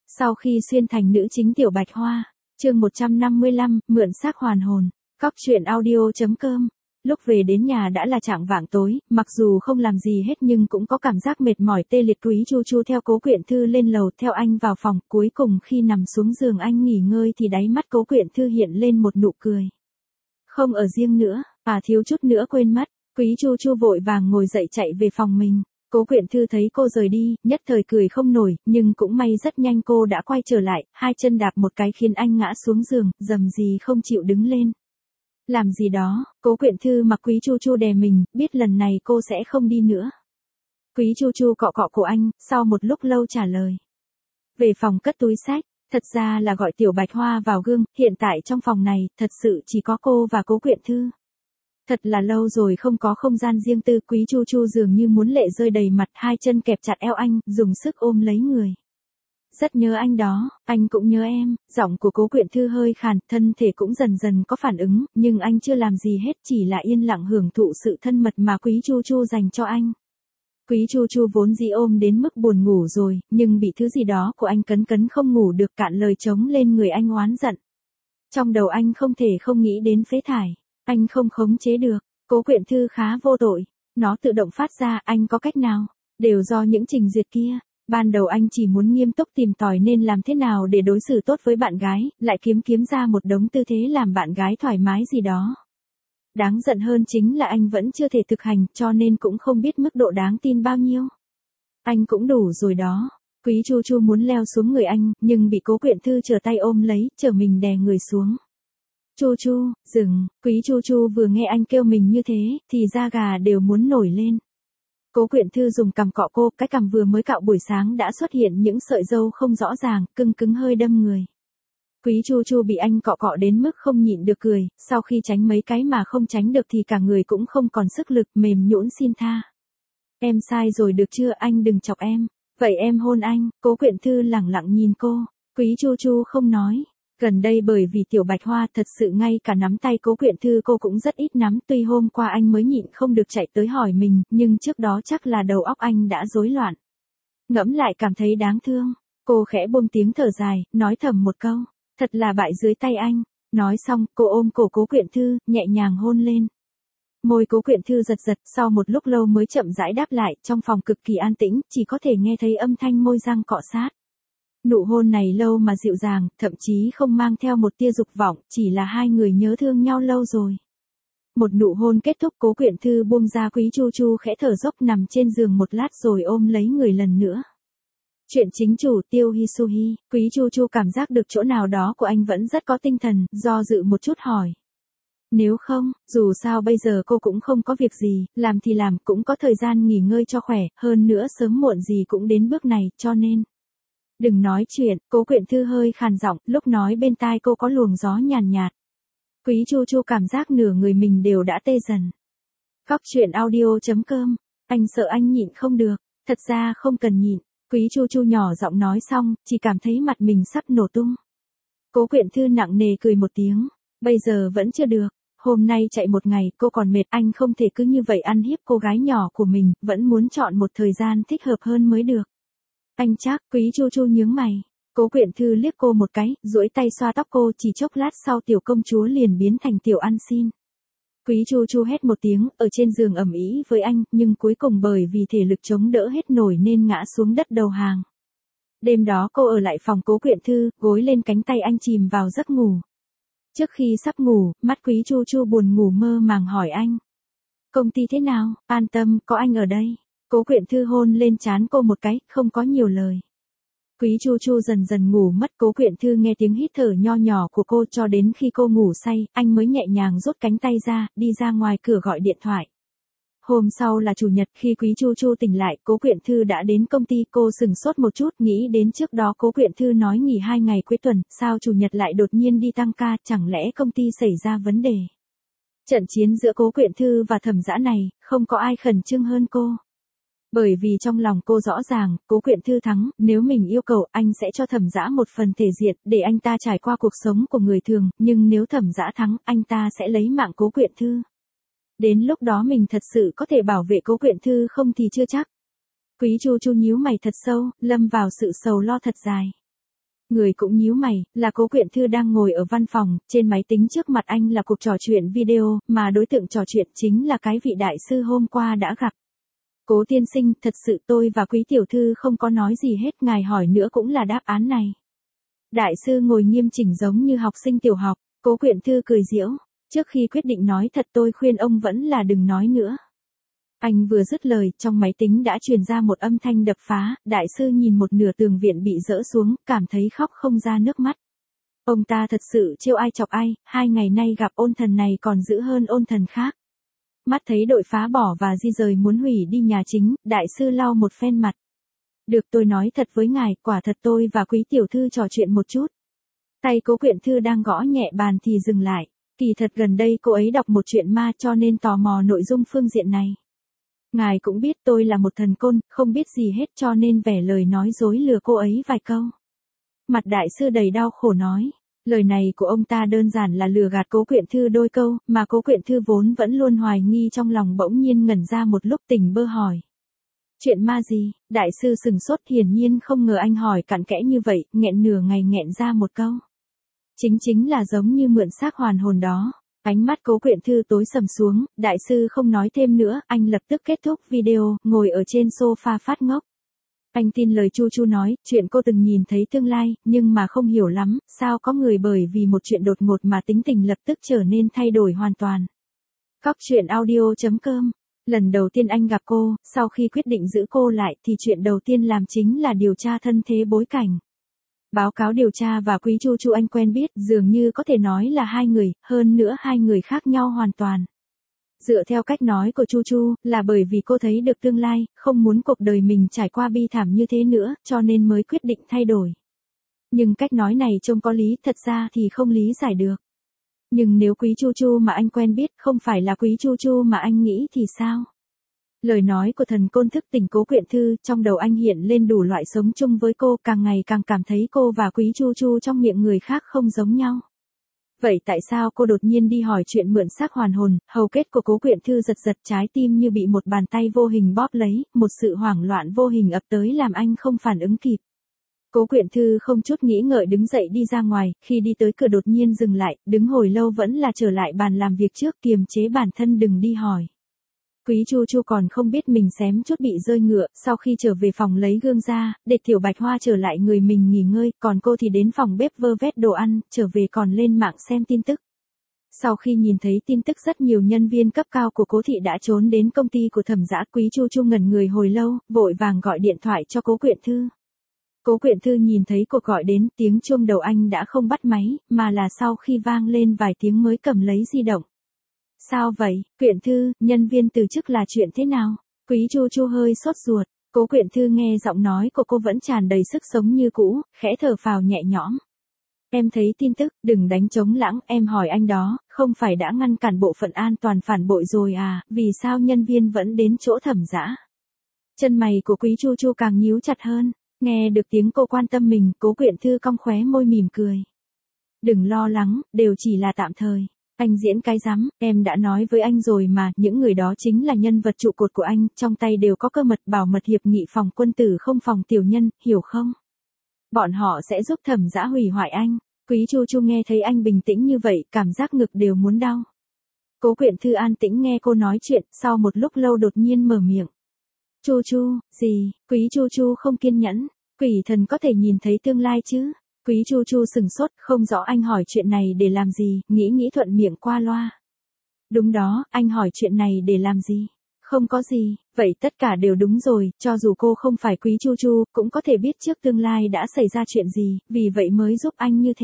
Sau khi xuyên thành nữ chính Tiểu Bạch Hoa, chương 155, mượn xác hoàn hồn, cóc truyện audio.com. Lúc về đến nhà đã là chạng vạng tối, mặc dù không làm gì hết nhưng cũng có cảm giác mệt mỏi tê liệt. Quý Chu Chu theo Cố Quyện Thư lên lầu theo anh vào phòng, cuối cùng khi nằm xuống giường anh nghỉ ngơi thì đáy mắt Cố Quyện Thư hiện lên một nụ cười. Không ở riêng nữa, thiếu chút nữa quên mất. Quý Chu Chu vội vàng ngồi dậy chạy về phòng mình. Cố Quyện Thư thấy cô rời đi, nhất thời cười không nổi, nhưng cũng may rất nhanh cô đã quay trở lại, hai chân đạp một cái khiến anh ngã xuống giường, rầm rì không chịu đứng lên. Làm gì đó, Cố Quyện Thư mặc Quý Chu Chu đè mình, biết lần này cô sẽ không đi nữa. Quý Chu Chu cọ cọ cổ anh, sau một lúc lâu trả lời. Về phòng cất túi sách, thật ra là gọi Tiểu Bạch Hoa vào gương, hiện tại trong phòng này, thật sự chỉ có cô và Cố Quyện Thư. Thật là lâu rồi không có không gian riêng tư. Quý Chu Chu dường như muốn lệ rơi đầy mặt, hai chân kẹp chặt eo anh, dùng sức ôm lấy người. Rất nhớ anh đó, anh cũng nhớ em. Giọng của Cố Quyện Thư hơi khàn, thân thể cũng dần dần có phản ứng, nhưng anh chưa làm gì hết, chỉ là yên lặng hưởng thụ sự thân mật mà Quý Chu Chu dành cho anh. Quý Chu Chu vốn dĩ ôm đến mức buồn ngủ rồi, nhưng bị thứ gì đó của anh cấn cấn không ngủ được, cạn lời trống lên người anh oán giận. Trong đầu anh không thể không nghĩ đến phế thải. Anh không khống chế được. Cố Quyện Thư khá vô tội. Nó tự động phát ra, anh có cách nào? Đều do những trình duyệt kia. Ban đầu anh chỉ muốn nghiêm túc tìm tòi nên làm thế nào để đối xử tốt với bạn gái, lại kiếm ra một đống tư thế làm bạn gái thoải mái gì đó. Đáng giận hơn chính là anh vẫn chưa thể thực hành, cho nên cũng không biết mức độ đáng tin bao nhiêu. Anh cũng đủ rồi đó. Quý Chu Chu muốn leo xuống người anh, nhưng bị Cố Quyện Thư trở tay ôm lấy, trở mình đè người xuống. Chu Chu, dừng. Quý Chu Chu vừa nghe anh kêu mình như thế, thì da gà đều muốn nổi lên. Cố Quyện Thư dùng cằm cọ cô, cái cằm vừa mới cạo buổi sáng đã xuất hiện những sợi râu không rõ ràng, cứng hơi đâm người. Quý Chu Chu bị anh cọ cọ đến mức không nhịn được cười, sau khi tránh mấy cái mà không tránh được thì cả người cũng không còn sức lực, mềm nhũn xin tha. Em sai rồi được chưa, anh đừng chọc em. Vậy em hôn anh. Cố Quyện Thư lẳng lặng nhìn cô. Quý Chu Chu không nói. Gần đây bởi vì Tiểu Bạch Hoa thật sự ngay cả nắm tay Cố Quyện Thư cô cũng rất ít nắm, tuy hôm qua anh mới nhịn không được chạy tới hỏi mình, nhưng trước đó chắc là đầu óc anh đã rối loạn. Ngẫm lại cảm thấy đáng thương, cô khẽ buông tiếng thở dài, nói thầm một câu, thật là bại dưới tay anh. Nói xong, cô ôm cổ Cố Quyện Thư, nhẹ nhàng hôn lên. Môi Cố Quyện Thư giật giật, sau một lúc lâu mới chậm rãi đáp lại, trong phòng cực kỳ an tĩnh, chỉ có thể nghe thấy âm thanh môi răng cọ sát. Nụ hôn này lâu mà dịu dàng, thậm chí không mang theo một tia dục vọng, chỉ là hai người nhớ thương nhau lâu rồi. Một nụ hôn kết thúc, Cố Quyện Thư buông ra Quý Chu Chu khẽ thở dốc nằm trên giường một lát rồi ôm lấy người lần nữa. Chuyện chính chủ Tiêu Hisuhi. Quý Chu Chu cảm giác được chỗ nào đó của anh vẫn rất có tinh thần, do dự một chút hỏi. Nếu không, dù sao bây giờ cô cũng không có việc gì, làm thì làm, cũng có thời gian nghỉ ngơi cho khỏe, hơn nữa sớm muộn gì cũng đến bước này, cho nên. Đừng nói chuyện. Cố Quyện Thư hơi khàn giọng, lúc nói bên tai cô có luồng gió nhàn nhạt. Quý Chu Chu cảm giác nửa người mình đều đã tê dần. Cóc truyện audio.com. Anh sợ anh nhịn không được. Thật ra không cần nhịn. Quý Chu Chu nhỏ giọng nói xong, chỉ cảm thấy mặt mình sắp nổ tung. Cố Quyện Thư nặng nề cười một tiếng. Bây giờ vẫn chưa được. Hôm nay chạy một ngày, cô còn mệt, anh không thể cứ như vậy ăn hiếp cô gái nhỏ của mình, vẫn muốn chọn một thời gian thích hợp hơn mới được. Anh chắc. Quý Chu Chu nhướng mày. Cố Quyện Thư liếc cô một cái, duỗi tay xoa tóc cô, chỉ chốc lát sau tiểu công chúa liền biến thành tiểu ăn xin. Quý Chu Chu hét một tiếng, ở trên giường ầm ĩ với anh, nhưng cuối cùng bởi vì thể lực chống đỡ hết nổi nên ngã xuống đất đầu hàng. Đêm đó cô ở lại phòng Cố Quyện Thư, gối lên cánh tay anh chìm vào giấc ngủ. Trước khi sắp ngủ, mắt Quý Chu Chu buồn ngủ mơ màng hỏi anh. Công ty thế nào? An tâm, có anh ở đây. Cố Quyện Thư hôn lên trán cô một cái, không có nhiều lời. Quý Chu Chu dần dần ngủ mất. Cố Quyện Thư nghe tiếng hít thở nho nhỏ của cô cho đến khi cô ngủ say, anh mới nhẹ nhàng rút cánh tay ra, đi ra ngoài cửa gọi điện thoại. Hôm sau là chủ nhật, khi Quý Chu Chu tỉnh lại, Cố Quyện Thư đã đến công ty, cô sửng sốt một chút, nghĩ đến trước đó Cố Quyện Thư nói nghỉ 2 ngày cuối tuần, sao chủ nhật lại đột nhiên đi tăng ca, chẳng lẽ công ty xảy ra vấn đề. Trận chiến giữa Cố Quyện Thư và Thẩm Dã này, không có ai khẩn trương hơn cô. Bởi vì trong lòng cô rõ ràng, Cố Quyện Thư thắng, nếu mình yêu cầu anh sẽ cho Thẩm Dã một phần thể diện, để anh ta trải qua cuộc sống của người thường, nhưng nếu Thẩm Dã thắng, anh ta sẽ lấy mạng Cố Quyện Thư. Đến lúc đó mình thật sự có thể bảo vệ Cố Quyện Thư không thì chưa chắc. Quý Chu Chu nhíu mày thật sâu, lâm vào sự sầu lo thật dài. Người cũng nhíu mày, là Cố Quyện Thư đang ngồi ở văn phòng, trên máy tính trước mặt anh là cuộc trò chuyện video, mà đối tượng trò chuyện chính là cái vị đại sư hôm qua đã gặp. Cố tiên sinh, thật sự tôi và Quý tiểu thư không có nói gì hết, ngài hỏi nữa cũng là đáp án này. Đại sư ngồi nghiêm chỉnh giống như học sinh tiểu học, Cố Quyện Thư cười giễu, trước khi quyết định nói thật tôi khuyên ông vẫn là đừng nói nữa. Anh vừa dứt lời, trong máy tính đã truyền ra một âm thanh đập phá, đại sư nhìn một nửa tường viện bị dỡ xuống, cảm thấy khóc không ra nước mắt. Ông ta thật sự trêu ai chọc ai, 2 ngày nay gặp ôn thần này còn dữ hơn ôn thần khác. Mắt thấy đội phá bỏ và di rời muốn hủy đi nhà chính, đại sư lau một phen mặt. Được, tôi nói thật với ngài, quả thật tôi và Quý tiểu thư trò chuyện một chút. Tay Cố Quyện Thư đang gõ nhẹ bàn thì dừng lại. Kỳ thật gần đây cô ấy đọc một chuyện ma cho nên tò mò nội dung phương diện này. Ngài cũng biết tôi là một thần côn, không biết gì hết cho nên vẻ lời nói dối lừa cô ấy vài câu. Mặt đại sư đầy đau khổ nói. Lời này của ông ta đơn giản là lừa gạt Cố Quyện Thư đôi câu, mà Cố Quyện Thư vốn vẫn luôn hoài nghi trong lòng bỗng nhiên ngẩn ra một lúc tỉnh bơ hỏi. Chuyện ma gì? Đại sư sừng sốt, hiển nhiên không ngờ anh hỏi cặn kẽ như vậy, nghẹn nửa ngày nghẹn ra một câu. Chính là giống như mượn xác hoàn hồn đó. Ánh mắt Cố Quyện Thư tối sầm xuống, đại sư không nói thêm nữa, anh lập tức kết thúc video, ngồi ở trên sofa phát ngốc. Anh tin lời Chu Chu nói, chuyện cô từng nhìn thấy tương lai, nhưng mà không hiểu lắm, sao có người bởi vì một chuyện đột ngột mà tính tình lập tức trở nên thay đổi hoàn toàn. Cóc truyện audio.com. Lần đầu tiên anh gặp cô, sau khi quyết định giữ cô lại thì chuyện đầu tiên làm chính là điều tra thân thế bối cảnh. Báo cáo điều tra và Quý Chu Chu anh quen biết dường như có thể nói là 2 người, hơn nữa 2 người khác nhau hoàn toàn. Dựa theo cách nói của Chu Chu, là bởi vì cô thấy được tương lai, không muốn cuộc đời mình trải qua bi thảm như thế nữa, cho nên mới quyết định thay đổi. Nhưng cách nói này trông có lý, thật ra thì không lý giải được. Nhưng nếu Quý Chu Chu mà anh quen biết không phải là Quý Chu Chu mà anh nghĩ thì sao? Lời nói của thần côn thức tỉnh Cố Quyện Thư, trong đầu anh hiện lên đủ loại sống chung với cô, càng ngày càng cảm thấy cô và Quý Chu Chu trong miệng người khác không giống nhau. Vậy tại sao cô đột nhiên đi hỏi chuyện mượn xác hoàn hồn, hầu kết của Cố Quyện Thư giật giật, trái tim như bị một bàn tay vô hình bóp lấy, một sự hoảng loạn vô hình ập tới làm anh không phản ứng kịp. Cố Quyện Thư không chút nghĩ ngợi đứng dậy đi ra ngoài, khi đi tới cửa đột nhiên dừng lại, đứng hồi lâu vẫn là trở lại bàn làm việc trước, kiềm chế bản thân đừng đi hỏi. Quý Chu Chu còn không biết mình xém chút bị rơi ngựa, sau khi trở về phòng lấy gương ra, để Tiểu Bạch Hoa trở lại người mình nghỉ ngơi, còn cô thì đến phòng bếp vơ vét đồ ăn, trở về còn lên mạng xem tin tức. Sau khi nhìn thấy tin tức rất nhiều nhân viên cấp cao của Cố thị đã trốn đến công ty của Thẩm Dã, Quý Chu Chu ngẩn người hồi lâu, vội vàng gọi điện thoại cho Cố Quyện Thư. Cố Quyện Thư nhìn thấy cuộc gọi đến, tiếng chuông đầu anh đã không bắt máy, mà là sau khi vang lên vài tiếng mới cầm lấy di động. Sao vậy, Quyện Thư, nhân viên từ chức là chuyện thế nào? Quý Chu Chu hơi sốt ruột, Cố Quyện Thư nghe giọng nói của cô vẫn tràn đầy sức sống như cũ, khẽ thở phào nhẹ nhõm. Em thấy tin tức, đừng đánh trống lãng, em hỏi anh đó, không phải đã ngăn cản bộ phận an toàn phản bội rồi à, vì sao nhân viên vẫn đến chỗ Thẩm Dã? Chân mày của Quý Chu Chu càng nhíu chặt hơn, nghe được tiếng cô quan tâm mình, Cố Quyện Thư cong khóe môi mỉm cười. Đừng lo lắng, đều chỉ là tạm thời. Anh diễn cái rắm, em đã nói với anh rồi mà, những người đó chính là nhân vật trụ cột của anh, trong tay đều có cơ mật bảo mật hiệp nghị phòng quân tử không phòng tiểu nhân, hiểu không? Bọn họ sẽ giúp Thẩm Dã hủy hoại anh. Quý Chu Chu nghe thấy anh bình tĩnh như vậy, cảm giác ngực đều muốn đau. Cố Quyện Thư an tĩnh nghe cô nói chuyện, sau một lúc lâu đột nhiên mở miệng. Chu Chu, gì? Quý Chu Chu không kiên nhẫn, quỷ thần có thể nhìn thấy tương lai chứ? Quý Chu Chu sừng sốt, không rõ anh hỏi chuyện này để làm gì, nghĩ thuận miệng qua loa. Đúng đó, anh hỏi chuyện này để làm gì? Không có gì, vậy tất cả đều đúng rồi, cho dù cô không phải Quý Chu Chu, cũng có thể biết trước tương lai đã xảy ra chuyện gì, vì vậy mới giúp anh như thế.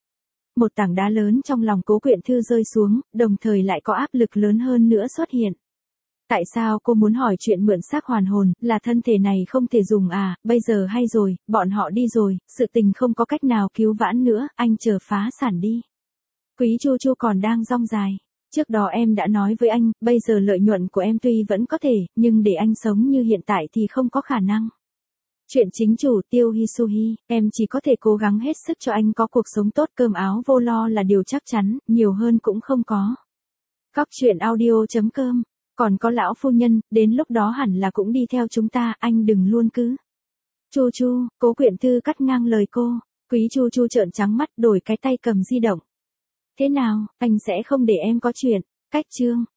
Một tảng đá lớn trong lòng Cố Quyện Thư rơi xuống, đồng thời lại có áp lực lớn hơn nữa xuất hiện. Tại sao cô muốn hỏi chuyện mượn xác hoàn hồn, là thân thể này không thể dùng à, bây giờ hay rồi, bọn họ đi rồi, sự tình không có cách nào cứu vãn nữa, anh chờ phá sản đi. Quý Chu Chu còn đang dong dài. Trước đó em đã nói với anh, bây giờ lợi nhuận của em tuy vẫn có thể, nhưng để anh sống như hiện tại thì không có khả năng. Chuyện chính chủ Tiêu Hisuhi, em chỉ có thể cố gắng hết sức cho anh có cuộc sống tốt, cơm áo vô lo là điều chắc chắn, nhiều hơn cũng không có. Cóc truyện audio.com. Còn có lão phu nhân, đến lúc đó hẳn là cũng đi theo chúng ta, anh đừng luôn cứ. Chu Chu, Cố Quyện Thư cắt ngang lời cô. Quý Chu Chu trợn trắng mắt đổi cái tay cầm di động. Thế nào, anh sẽ không để em có chuyện, cách chương.